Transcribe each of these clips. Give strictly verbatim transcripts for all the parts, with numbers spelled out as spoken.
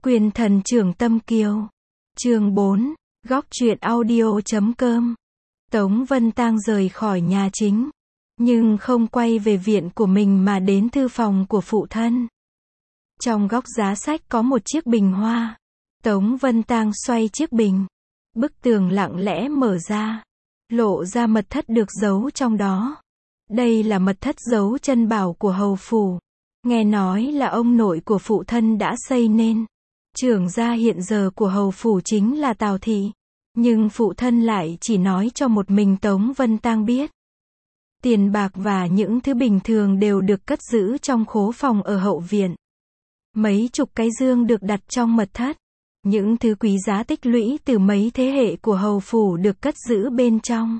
Quyền thần trưởng tâm kiều. Chương bốn. Góc truyện audio chấm com. Tống Vân Tang rời khỏi nhà chính, nhưng không quay về viện của mình mà đến thư phòng của phụ thân. Trong góc giá sách có một chiếc bình hoa. Tống Vân Tang xoay chiếc bình. Bức tường lặng lẽ mở ra, lộ ra mật thất được giấu trong đó. Đây là mật thất giấu chân bảo của hầu phủ. Nghe nói là ông nội của phụ thân đã xây nên. Trưởng gia hiện giờ của hầu phủ chính là Tào Thị. Nhưng phụ thân lại chỉ nói cho một mình Tống Vân Tang biết. Tiền bạc và những thứ bình thường đều được cất giữ trong khố phòng ở hậu viện. Mấy chục cái dương được đặt trong mật thất. Những thứ quý giá tích lũy từ mấy thế hệ của hầu phủ được cất giữ bên trong.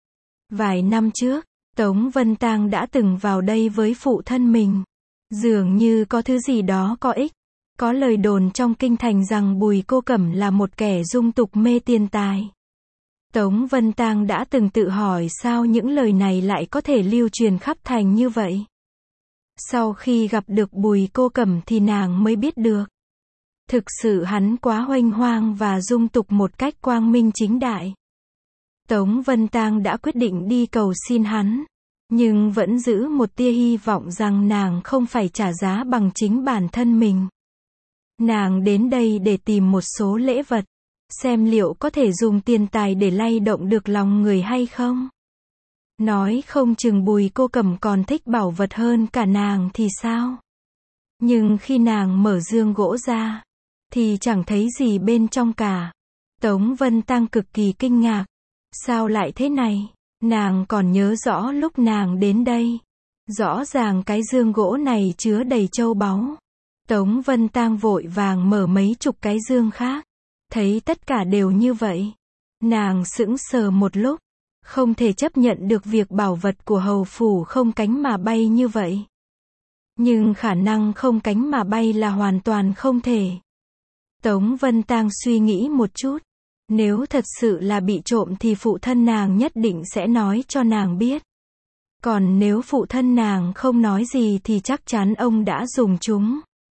Vài năm trước, Tống Vân Tang đã từng vào đây với phụ thân mình. Dường như có thứ gì đó có ích. Có lời đồn trong kinh thành rằng Bùi Cô Cẩm là một kẻ dung tục mê tiền tài. Tống Vân Tang đã từng tự hỏi sao những lời này lại có thể lưu truyền khắp thành như vậy. Sau khi gặp được Bùi Cô Cẩm thì nàng mới biết được. Thực sự hắn quá huênh hoang và dung tục một cách quang minh chính đại. Tống Vân Tang đã quyết định đi cầu xin hắn, nhưng vẫn giữ một tia hy vọng rằng nàng không phải trả giá bằng chính bản thân mình. Nàng đến đây để tìm một số lễ vật, xem liệu có thể dùng tiền tài để lay động được lòng người hay không. Nói không chừng Bùi Cô Cẩm còn thích bảo vật hơn cả nàng thì sao? Nhưng khi nàng mở dương gỗ ra, thì chẳng thấy gì bên trong cả. Tống Vân Tang cực kỳ kinh ngạc. Sao lại thế này? Nàng còn nhớ rõ lúc nàng đến đây. Rõ ràng cái dương gỗ này chứa đầy châu báu. Tống Vân Tang vội vàng mở mấy chục cái dương khác. Thấy tất cả đều như vậy. Nàng sững sờ một lúc. Không thể chấp nhận được việc bảo vật của hầu phủ không cánh mà bay như vậy. Nhưng khả năng không cánh mà bay là hoàn toàn không thể. Tống Vân Tang suy nghĩ một chút. Nếu thật sự là bị trộm thì phụ thân nàng nhất định sẽ nói cho nàng biết. Còn nếu phụ thân nàng không nói gì thì chắc chắn ông đã dùng chúng.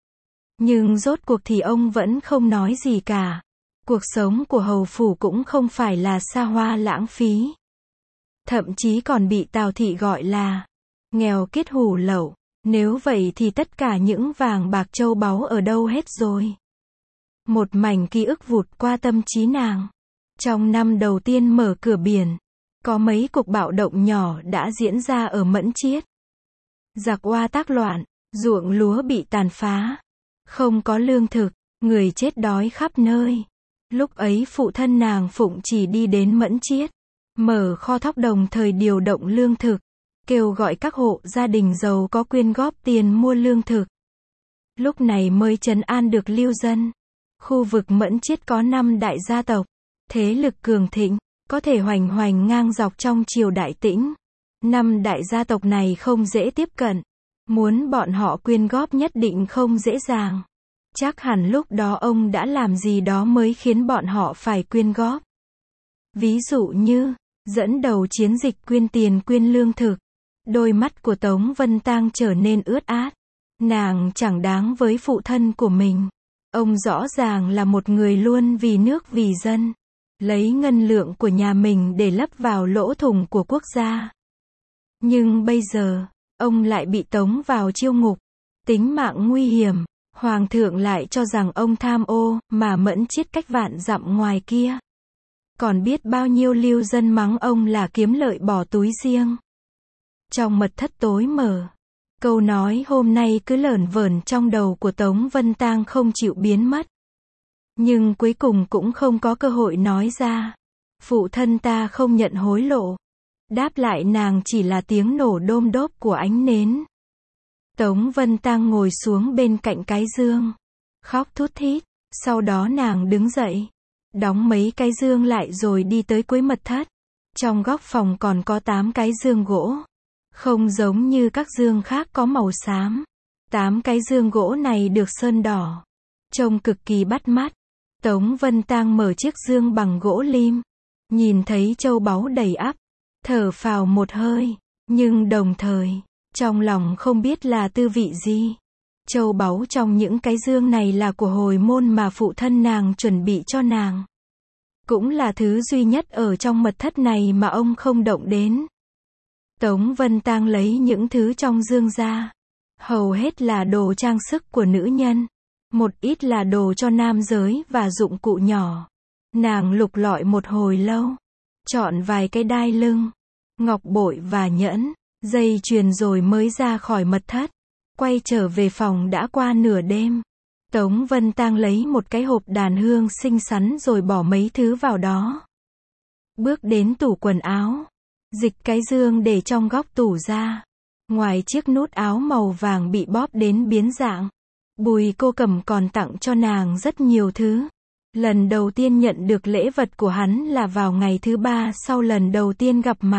Nhưng rốt cuộc thì ông vẫn không nói gì cả. Cuộc sống của hầu phủ cũng không phải là xa hoa lãng phí. Thậm chí còn bị Tào Thị gọi là nghèo kiết hủ lậu. Nếu vậy thì tất cả những vàng bạc châu báu ở đâu hết rồi? Một mảnh ký ức vụt qua tâm trí nàng. Trong năm đầu tiên mở cửa biển, có mấy cuộc bạo động nhỏ đã diễn ra ở Mẫn Chiết. Giặc oa tác loạn, ruộng lúa bị tàn phá, không có lương thực, người chết đói khắp nơi. Lúc ấy phụ thân nàng Phụng chỉ đi đến Mẫn Chiết, mở kho thóc đồng thời điều động lương thực, kêu gọi các hộ gia đình giàu có quyên góp tiền mua lương thực. Lúc này mới trấn an được lưu dân. Khu vực Mẫn Chiết có năm đại gia tộc, thế lực cường thịnh, có thể hoành hoành ngang dọc trong triều Đại Tĩnh. Năm đại gia tộc này không dễ tiếp cận, muốn bọn họ quyên góp nhất định không dễ dàng. Chắc hẳn lúc đó ông đã làm gì đó mới khiến bọn họ phải quyên góp. Ví dụ như, dẫn đầu chiến dịch quyên tiền quyên lương thực. Đôi mắt của Tống Vân Tang trở nên ướt át. Nàng chẳng đáng với phụ thân của mình. Ông rõ ràng là một người luôn vì nước vì dân. Lấy ngân lượng của nhà mình để lấp vào lỗ thủng của quốc gia. Nhưng bây giờ, ông lại bị tống vào chiêu ngục. Tính mạng nguy hiểm. Hoàng thượng lại cho rằng ông tham ô, mà Mẫn Chiết cách vạn dặm ngoài kia. Còn biết bao nhiêu lưu dân mắng ông là kiếm lợi bỏ túi riêng. Trong mật thất tối mở, câu nói hôm nay cứ lởn vởn trong đầu của Tống Vân Tang không chịu biến mất. Nhưng cuối cùng cũng không có cơ hội nói ra. Phụ thân ta không nhận hối lộ. Đáp lại nàng chỉ là tiếng nổ đôm đốp của ánh nến. Tống Vân Tang ngồi xuống bên cạnh cái dương, khóc thút thít. Sau đó nàng đứng dậy, đóng mấy cái dương lại rồi đi tới cuối mật thất. Trong góc phòng còn có tám cái dương gỗ. Không giống như các dương khác có màu xám. Tám cái dương gỗ này được sơn đỏ. Trông cực kỳ bắt mắt. Tống Vân Tang mở chiếc dương bằng gỗ lim. Nhìn thấy châu báu đầy ắp. Thở phào một hơi. Nhưng đồng thời, trong lòng không biết là tư vị gì. Châu báu trong những cái dương này là của hồi môn mà phụ thân nàng chuẩn bị cho nàng. Cũng là thứ duy nhất ở trong mật thất này mà ông không động đến. Tống Vân Tang lấy những thứ trong dương ra. Hầu hết là đồ trang sức của nữ nhân. Một ít là đồ cho nam giới và dụng cụ nhỏ. Nàng lục lọi một hồi lâu. Chọn vài cái đai lưng, ngọc bội và nhẫn, dây chuyền rồi mới ra khỏi mật thất. Quay trở về phòng đã qua nửa đêm. Tống Vân Tang lấy một cái hộp đàn hương xinh xắn rồi bỏ mấy thứ vào đó. Bước đến tủ quần áo. Dịch cái dương để trong góc tủ ra. Ngoài chiếc nút áo màu vàng bị bóp đến biến dạng, Bùi Cô Cẩm còn tặng cho nàng rất nhiều thứ. Lần đầu tiên nhận được lễ vật của hắn là vào ngày thứ ba sau lần đầu tiên gặp mặt.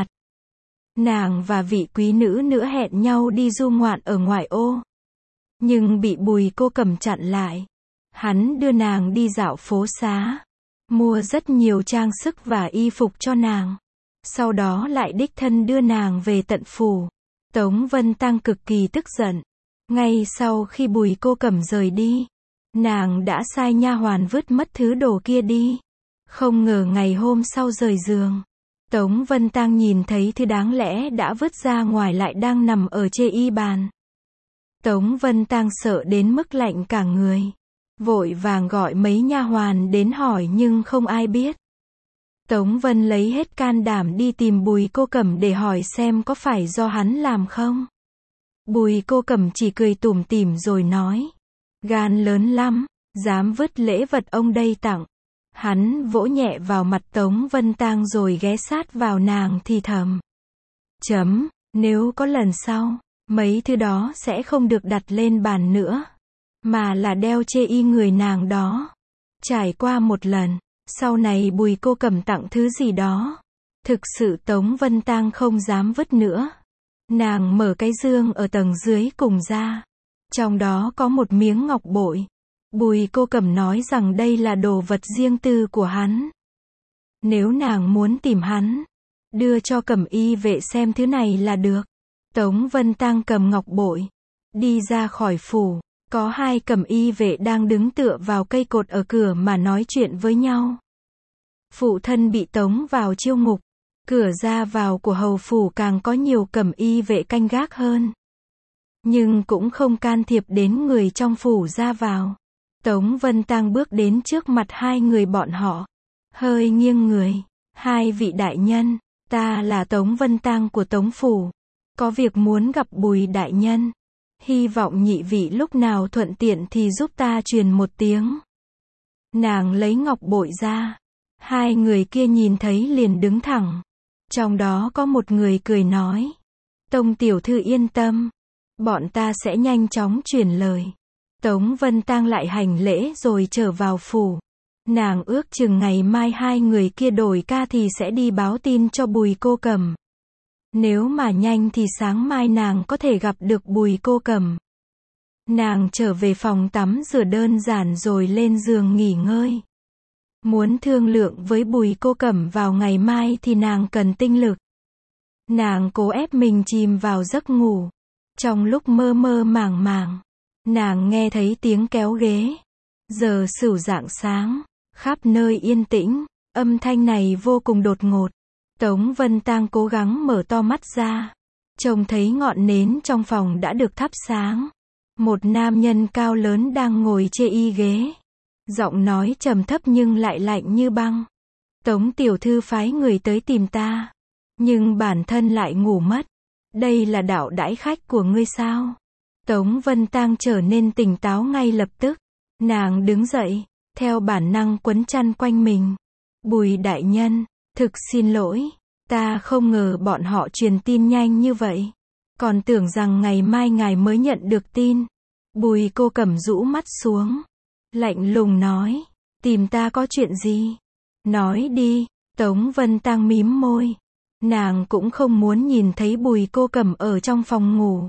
Nàng và vị quý nữ nữa hẹn nhau đi du ngoạn ở ngoại ô. Nhưng bị Bùi Cô Cẩm chặn lại. Hắn đưa nàng đi dạo phố xá. Mua rất nhiều trang sức và y phục cho nàng. Sau đó lại đích thân đưa nàng về tận phủ. Tống Vân Tang cực kỳ tức giận. Ngay sau khi Bùi Cô Cẩm rời đi, nàng đã sai nha hoàn vứt mất thứ đồ kia đi. Không ngờ ngày hôm sau rời giường, Tống Vân Tang nhìn thấy thứ đáng lẽ đã vứt ra ngoài lại đang nằm ở trên y bàn. Tống Vân Tang sợ đến mức lạnh cả người. Vội vàng gọi mấy nha hoàn đến hỏi nhưng không ai biết. Tống Vân lấy hết can đảm đi tìm Bùi Cô Cẩm để hỏi xem có phải do hắn làm không. Bùi Cô Cẩm chỉ cười tủm tỉm rồi nói. Gan lớn lắm, dám vứt lễ vật ông đây tặng. Hắn vỗ nhẹ vào mặt Tống Vân Tang rồi ghé sát vào nàng thì thầm. Chấm, nếu có lần sau, mấy thứ đó sẽ không được đặt lên bàn nữa. Mà là đeo chê y người nàng đó. Trải qua một lần, sau này Bùi Cô Cẩm tặng thứ gì đó. Thực sự Tống Vân Tang không dám vứt nữa. Nàng mở cái dương ở tầng dưới cùng ra. Trong đó có một miếng ngọc bội. Bùi Cô Cẩm nói rằng đây là đồ vật riêng tư của hắn. Nếu nàng muốn tìm hắn, đưa cho Cẩm y vệ xem thứ này là được. Tống Vân Tang cầm ngọc bội, đi ra khỏi phủ. Có hai Cẩm y vệ đang đứng tựa vào cây cột ở cửa mà nói chuyện với nhau. Phụ thân bị tống vào chiêu ngục. Cửa ra vào của hầu phủ càng có nhiều Cẩm y vệ canh gác hơn. Nhưng cũng không can thiệp đến người trong phủ ra vào. Tống Vân Tang bước đến trước mặt hai người bọn họ. Hơi nghiêng người. Hai vị đại nhân, ta là Tống Vân Tang của Tống phủ. Có việc muốn gặp Bùi đại nhân. Hy vọng nhị vị lúc nào thuận tiện thì giúp ta truyền một tiếng. Nàng lấy ngọc bội ra. Hai người kia nhìn thấy liền đứng thẳng. Trong đó có một người cười nói. Tông tiểu thư yên tâm. Bọn ta sẽ nhanh chóng truyền lời. Tống Vân Tang lại hành lễ rồi trở vào phủ. Nàng ước chừng ngày mai hai người kia đổi ca thì sẽ đi báo tin cho Bùi Cô Cẩm. Nếu mà nhanh thì sáng mai nàng có thể gặp được Bùi Cô Cẩm. Nàng trở về phòng tắm rửa đơn giản rồi lên giường nghỉ ngơi. Muốn thương lượng với Bùi Cô Cẩm vào ngày mai thì nàng cần tinh lực. Nàng cố ép mình chìm vào giấc ngủ. Trong lúc mơ mơ màng màng, nàng nghe thấy tiếng kéo ghế. Giờ sửu rạng sáng, khắp nơi yên tĩnh, âm thanh này vô cùng đột ngột. Tống Vân Tang cố gắng mở to mắt ra. Trông thấy ngọn nến trong phòng đã được thắp sáng. Một nam nhân cao lớn đang ngồi trên y ghế. Giọng nói trầm thấp nhưng lại lạnh như băng. Tống tiểu thư phái người tới tìm ta. Nhưng bản thân lại ngủ mất. Đây là đạo đãi khách của ngươi sao? Tống Vân Tang trở nên tỉnh táo ngay lập tức. Nàng đứng dậy, theo bản năng quấn chăn quanh mình. Bùi đại nhân, thực xin lỗi. Ta không ngờ bọn họ truyền tin nhanh như vậy. Còn tưởng rằng ngày mai ngài mới nhận được tin. Bùi Cô Cẩm rũ mắt xuống. Lạnh lùng nói. Tìm ta có chuyện gì? Nói đi. Tống Vân Tang mím môi. Nàng cũng không muốn nhìn thấy Bùi Cô Cẩm ở trong phòng ngủ.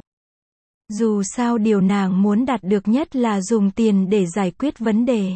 Dù sao điều nàng muốn đạt được nhất là dùng tiền để giải quyết vấn đề.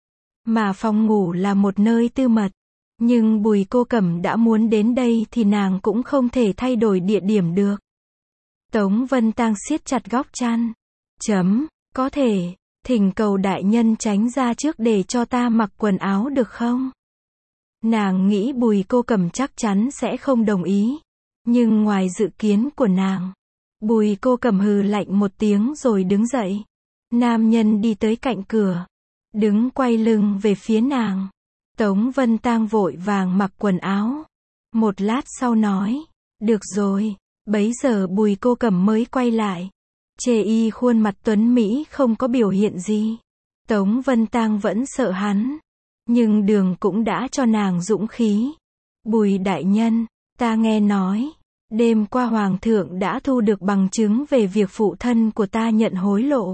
Mà phòng ngủ là một nơi tư mật. Nhưng Bùi Cô Cẩm đã muốn đến đây thì nàng cũng không thể thay đổi địa điểm được. Tống Vân Tang siết chặt góc chăn. Chấm, Có thể, thỉnh cầu đại nhân tránh ra trước để cho ta mặc quần áo được không? Nàng nghĩ Bùi Cô Cẩm chắc chắn sẽ không đồng ý. Nhưng ngoài dự kiến của nàng, Bùi Cô Cẩm hừ lạnh một tiếng rồi đứng dậy. Nam nhân đi tới cạnh cửa, đứng quay lưng về phía nàng. Tống Vân Tang vội vàng mặc quần áo. Một lát sau nói, được rồi. Bấy giờ Bùi Cô Cẩm mới quay lại. Chê y khuôn mặt tuấn Mỹ không có biểu hiện gì. Tống Vân Tang vẫn sợ hắn. Nhưng đường cũng đã cho nàng dũng khí. Bùi đại nhân, ta nghe nói, đêm qua Hoàng thượng đã thu được bằng chứng về việc phụ thân của ta nhận hối lộ.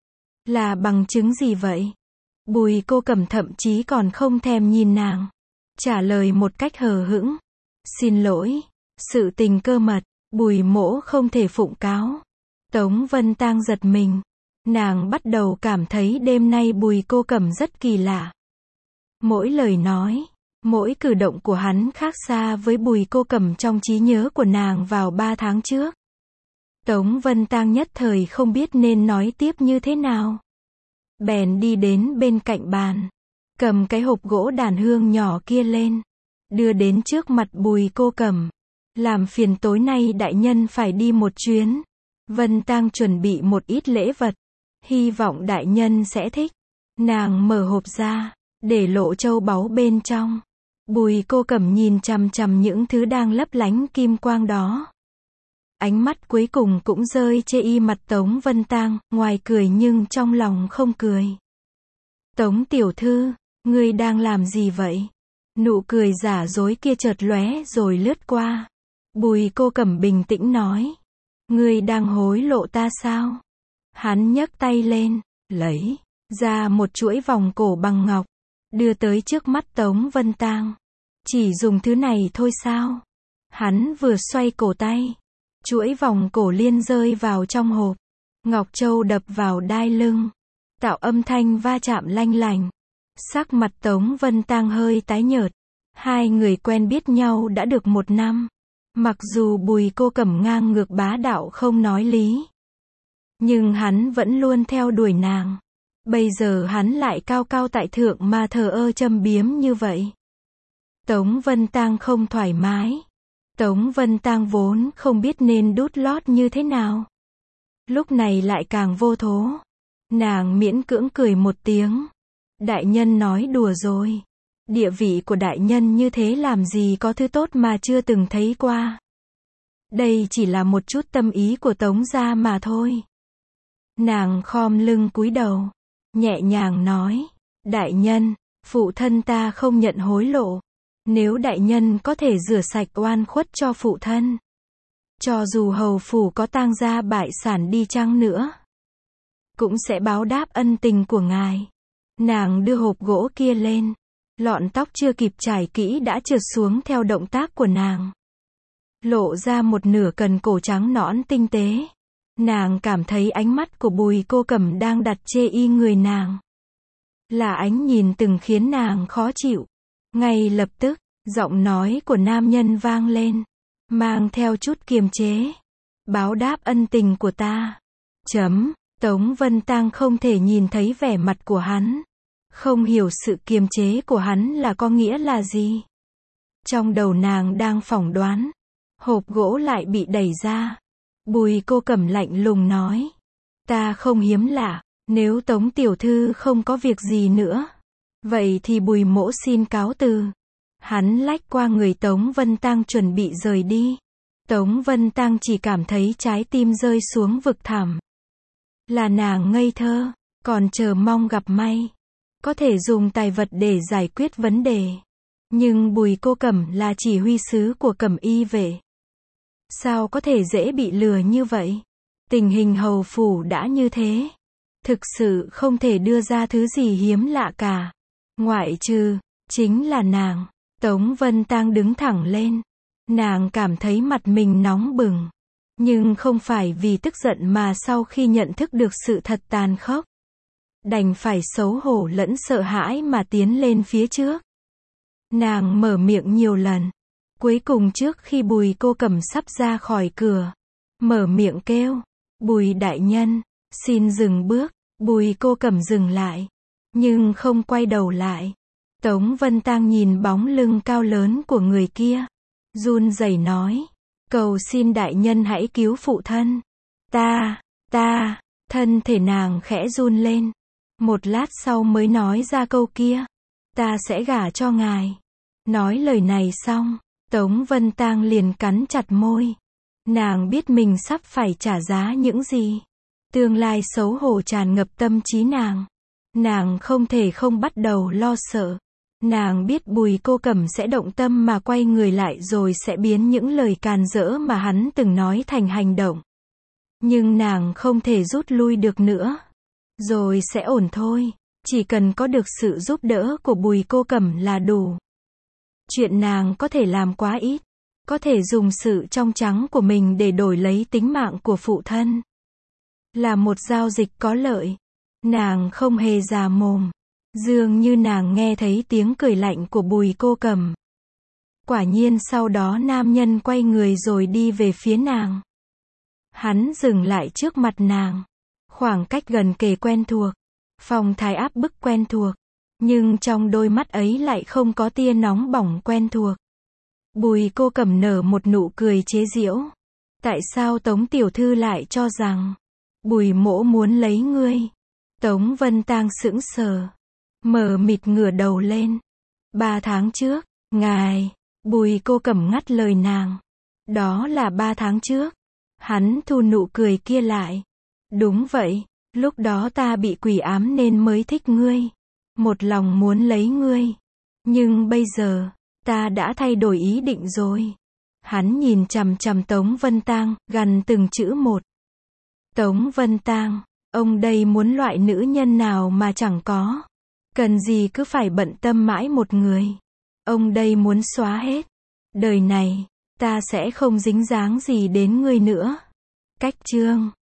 Là bằng chứng gì vậy? Bùi Cô Cẩm thậm chí còn không thèm nhìn nàng. Trả lời một cách hờ hững. Xin lỗi, sự tình cơ mật, Bùi mỗ không thể phụng cáo. Tống Vân Tang giật mình. Nàng bắt đầu cảm thấy đêm nay Bùi Cô Cẩm rất kỳ lạ. Mỗi lời nói, mỗi cử động của hắn khác xa với Bùi Cô Cẩm trong trí nhớ của nàng vào ba tháng trước. Tống Vân Tang nhất thời không biết nên nói tiếp như thế nào. Bèn đi đến bên cạnh bàn, cầm cái hộp gỗ đàn hương nhỏ kia lên, đưa đến trước mặt Bùi Cô Cẩm. Làm phiền tối nay đại nhân phải đi một chuyến. Vân Tang chuẩn bị một ít lễ vật, hy vọng đại nhân sẽ thích. Nàng mở hộp ra, để lộ châu báu bên trong. Bùi Cô Cẩm nhìn chằm chằm những thứ đang lấp lánh kim quang đó. Ánh mắt cuối cùng cũng rơi chê y mặt Tống Vân Tang, ngoài cười nhưng trong lòng không cười. Tống tiểu thư, ngươi đang làm gì vậy? Nụ cười giả dối kia chợt lóe rồi lướt qua. Bùi Cô Cẩm bình tĩnh nói. Ngươi đang hối lộ ta sao? Hắn nhấc tay lên, lấy ra một chuỗi vòng cổ bằng ngọc, đưa tới trước mắt Tống Vân Tang. Chỉ dùng thứ này thôi sao? Hắn vừa xoay cổ tay, chuỗi vòng cổ liên rơi vào trong hộp. Ngọc châu đập vào đai lưng, tạo âm thanh va chạm lanh lành. Sắc mặt Tống Vân Tang hơi tái nhợt. Hai người quen biết nhau đã được một năm. Mặc dù Bùi Cô Cẩm ngang ngược bá đạo không nói lý, nhưng hắn vẫn luôn theo đuổi nàng. Bây giờ hắn lại cao cao tại thượng mà thờ ơ châm biếm như vậy. Tống Vân Tang không thoải mái. Tống Vân Tang vốn không biết nên đút lót như thế nào, lúc này lại càng vô thố. Nàng miễn cưỡng cười một tiếng. Đại nhân nói đùa rồi. Địa vị của đại nhân như thế làm gì có thứ tốt mà chưa từng thấy qua. Đây chỉ là một chút tâm ý của Tống gia mà thôi. Nàng khom lưng cúi đầu, nhẹ nhàng nói. Đại nhân, phụ thân ta không nhận hối lộ. Nếu đại nhân có thể rửa sạch oan khuất cho phụ thân, cho dù hầu phủ có tang gia bại sản đi chăng nữa, cũng sẽ báo đáp ân tình của ngài. Nàng đưa hộp gỗ kia lên. Lọn tóc chưa kịp trải kỹ đã trượt xuống theo động tác của nàng, lộ ra một nửa cần cổ trắng nõn tinh tế. Nàng cảm thấy ánh mắt của Bùi Cô Cẩm đang đặt chê y người nàng. Là ánh nhìn từng khiến nàng khó chịu. Ngay lập tức, giọng nói của nam nhân vang lên, mang theo chút kiềm chế. Báo đáp ân tình của ta. Chấm. Tống Vân Tang không thể nhìn thấy vẻ mặt của hắn, không hiểu sự kiềm chế của hắn là có nghĩa là gì. Trong đầu nàng đang phỏng đoán, hộp gỗ lại bị đẩy ra. Bùi Cô Cẩm lạnh lùng nói. Ta không hiếm lạ, nếu Tống tiểu thư không có việc gì nữa, vậy thì Bùi mỗ xin cáo từ. Hắn lách qua người Tống Vân Tang chuẩn bị rời đi. Tống Vân Tang chỉ cảm thấy trái tim rơi xuống vực thẳm. Là nàng ngây thơ, còn chờ mong gặp may, có thể dùng tài vật để giải quyết vấn đề. Nhưng Bùi Cô Cẩm là chỉ huy sứ của Cẩm y vệ. Sao có thể dễ bị lừa như vậy? Tình hình hầu phủ đã như thế, thực sự không thể đưa ra thứ gì hiếm lạ cả. Ngoại trừ, chính là nàng. Tống Vân Tang đứng thẳng lên. Nàng cảm thấy mặt mình nóng bừng. Nhưng không phải vì tức giận mà sau khi nhận thức được sự thật tàn khốc, đành phải xấu hổ lẫn sợ hãi mà tiến lên phía trước. Nàng mở miệng nhiều lần. Cuối cùng trước khi Bùi Cô Cẩm sắp ra khỏi cửa, mở miệng kêu. Bùi đại nhân, xin dừng bước. Bùi Cô Cẩm dừng lại, nhưng không quay đầu lại. Tống Vân Tang nhìn bóng lưng cao lớn của người kia, run rẩy nói, cầu xin đại nhân hãy cứu phụ thân. Ta, ta, thân thể nàng khẽ run lên. Một lát sau mới nói ra câu kia, ta sẽ gả cho ngài. Nói lời này xong, Tống Vân Tang liền cắn chặt môi. Nàng biết mình sắp phải trả giá những gì. Tương lai xấu hổ tràn ngập tâm trí nàng. Nàng không thể không bắt đầu lo sợ. Nàng biết Bùi Cô Cẩm sẽ động tâm mà quay người lại rồi sẽ biến những lời càn rỡ mà hắn từng nói thành hành động. Nhưng nàng không thể rút lui được nữa. Rồi sẽ ổn thôi. Chỉ cần có được sự giúp đỡ của Bùi Cô Cẩm là đủ. Chuyện nàng có thể làm quá ít. Có thể dùng sự trong trắng của mình để đổi lấy tính mạng của phụ thân. Là một giao dịch có lợi. Nàng không hề già mồm. Dường như nàng nghe thấy tiếng cười lạnh của Bùi Cô Cẩm. Quả nhiên sau đó nam nhân quay người rồi đi về phía nàng. Hắn dừng lại trước mặt nàng. Khoảng cách gần kề quen thuộc. Phong thái áp bức quen thuộc. Nhưng trong đôi mắt ấy lại không có tia nóng bỏng quen thuộc. Bùi Cô Cẩm nở một nụ cười chế giễu. Tại sao Tống tiểu thư lại cho rằng Bùi mỗ muốn lấy ngươi? Tống Vân Tang sững sờ. Mờ mịt ngửa đầu lên. Ba tháng trước, ngài. Bùi Cô Cẩm ngắt lời nàng. Đó là ba tháng trước. Hắn thu nụ cười kia lại. Đúng vậy, lúc đó ta bị quỷ ám nên mới thích ngươi. Một lòng muốn lấy ngươi. Nhưng bây giờ, ta đã thay đổi ý định rồi. Hắn nhìn chằm chằm Tống Vân Tang, gằn từng chữ một. Tống Vân Tang, ông đây muốn loại nữ nhân nào mà chẳng có. Cần gì cứ phải bận tâm mãi một người. Ông đây muốn xóa hết. Đời này, ta sẽ không dính dáng gì đến ngươi nữa. Cách chương